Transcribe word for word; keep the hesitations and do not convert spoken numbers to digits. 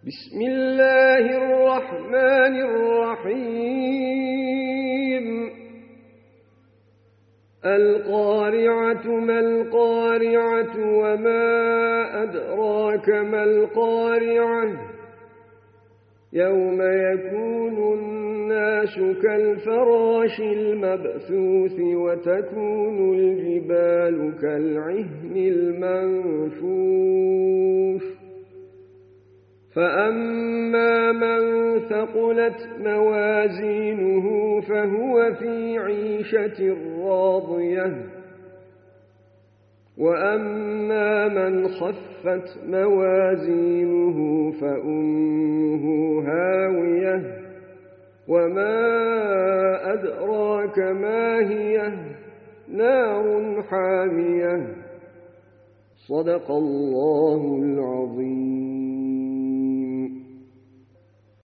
بسم الله الرحمن الرحيم القارعة ما القارعة وما أدراك ما القارعة يوم يكون الناس كالفراش المبثوث وتكون الجبال كالعهن المنفوش فأما من ثقلت موازينه فهو في عيشة راضية وأما من خفت موازينه فأمه هاوية وما أدراك ما هي نار حامية صدق الله العظيم.